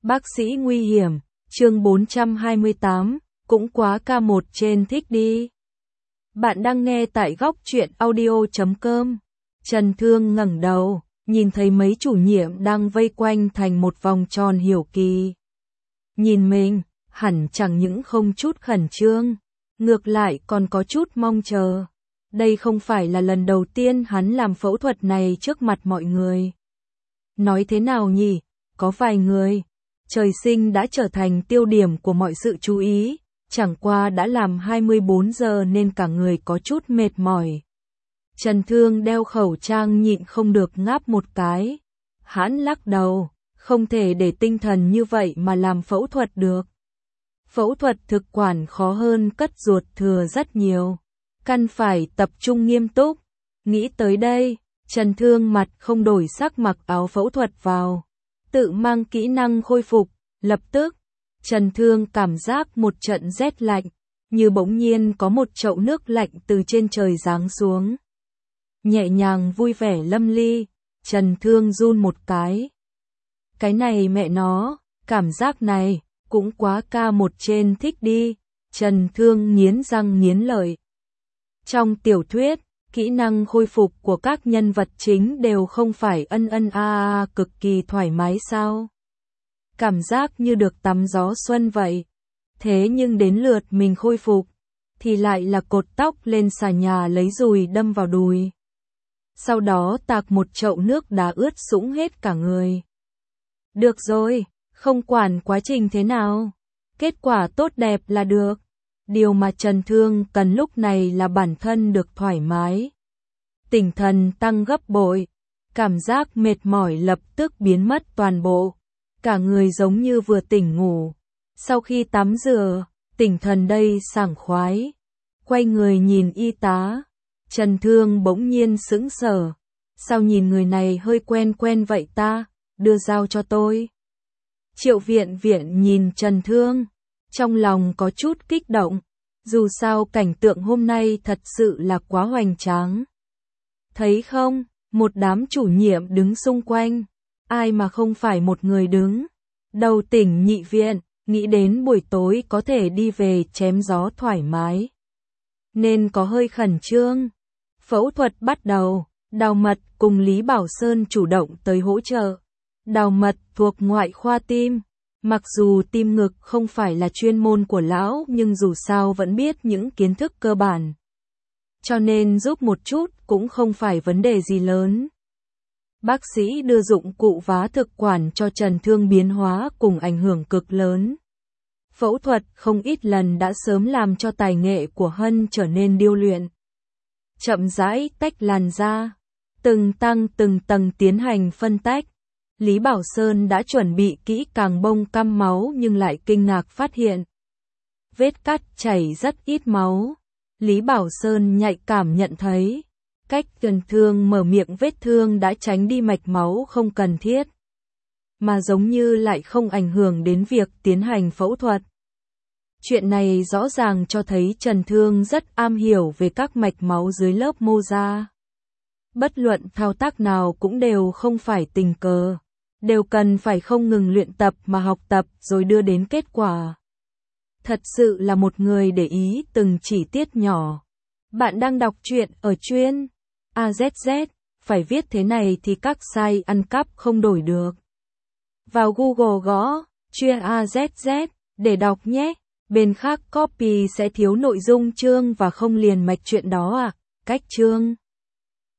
Bác sĩ nguy hiểm, chương 428, cũng quá K1 trên thích đi. Bạn đang nghe tại góc truyện audio.com. Trần Thương ngẩng đầu, nhìn thấy mấy chủ nhiệm đang vây quanh thành một vòng tròn hiểu kỳ. Nhìn mình, hẳn chẳng những không chút khẩn trương, ngược lại còn có chút mong chờ. Đây không phải là lần đầu tiên hắn làm phẫu thuật này trước mặt mọi người. Nói thế nào nhỉ, có vài người trời sinh đã trở thành tiêu điểm của mọi sự chú ý, chẳng qua đã làm 24 giờ nên cả người có chút mệt mỏi. Trần Thương đeo khẩu trang nhịn không được ngáp một cái. Hắn lắc đầu, không thể để tinh thần như vậy mà làm phẫu thuật được. Phẫu thuật thực quản khó hơn cất ruột thừa rất nhiều. Cần phải tập trung nghiêm túc. Nghĩ tới đây, Trần Thương mặt không đổi sắc mặc áo phẫu thuật vào. Tự mang kỹ năng khôi phục, lập tức, Trần Thương cảm giác một trận rét lạnh, như bỗng nhiên có một chậu nước lạnh từ trên trời giáng xuống. Nhẹ nhàng vui vẻ lâm ly, Trần Thương run một cái. Cái này mẹ nó, cảm giác này, cũng quá K1 trên thích đi, Trần Thương nghiến răng nghiến lợi. Trong tiểu thuyết, kỹ năng khôi phục của các nhân vật chính đều không phải ân ân a cực kỳ thoải mái sao? Cảm giác như được tắm gió xuân vậy. Thế nhưng đến lượt mình khôi phục, thì lại là cột tóc lên xà nhà lấy dùi đâm vào đùi. Sau đó tạt một chậu nước đá ướt sũng hết cả người. Được rồi, không quản quá trình thế nào, kết quả tốt đẹp là được. Điều mà Trần Thương cần lúc này là bản thân được thoải mái. Tinh thần tăng gấp bội, cảm giác mệt mỏi lập tức biến mất toàn bộ. Cả người giống như vừa tỉnh ngủ. Sau khi tắm rửa, tinh thần đây sảng khoái. Quay người nhìn y tá, Trần Thương bỗng nhiên sững sờ. Sao nhìn người này hơi quen quen vậy ta, đưa dao cho tôi. Triệu viện nhìn Trần Thương, trong lòng có chút kích động. Dù sao cảnh tượng hôm nay thật sự là quá hoành tráng. Thấy không, một đám chủ nhiệm đứng xung quanh, ai mà không phải một người đứng. Đầu tỉnh nhị viện, nghĩ đến buổi tối có thể đi về chém gió thoải mái. Nên có hơi khẩn trương. Phẫu thuật bắt đầu, Đào Mật cùng Lý Bảo Sơn chủ động tới hỗ trợ. Đào Mật thuộc ngoại khoa tim. Mặc dù tim ngực không phải là chuyên môn của lão nhưng dù sao vẫn biết những kiến thức cơ bản. Cho nên giúp một chút cũng không phải vấn đề gì lớn. Bác sĩ đưa dụng cụ vá thực quản cho Trần Thương biến hóa cùng ảnh hưởng cực lớn. Phẫu thuật không ít lần đã sớm làm cho tài nghệ của Hân trở nên điêu luyện. Chậm rãi tách làn da, từng tầng tiến hành phân tách. Lý Bảo Sơn đã chuẩn bị kỹ càng bông căm máu nhưng lại kinh ngạc phát hiện. Vết cắt chảy rất ít máu. Lý Bảo Sơn nhạy cảm nhận thấy. Cách Trần Thương mở miệng vết thương đã tránh đi mạch máu không cần thiết. Mà giống như lại không ảnh hưởng đến việc tiến hành phẫu thuật. Chuyện này rõ ràng cho thấy Trần Thương rất am hiểu về các mạch máu dưới lớp mô da. Bất luận thao tác nào cũng đều không phải tình cờ. Đều cần phải không ngừng luyện tập mà học tập rồi đưa đến kết quả. Thật sự là một người để ý từng chi tiết nhỏ. Bạn đang đọc truyện ở chuyên AZZ, phải viết thế này thì các site ăn cắp không đổi được. Vào Google gõ chuyên AZZ để đọc nhé. Bên khác copy sẽ thiếu nội dung chương và không liền mạch truyện đó à. Cách chương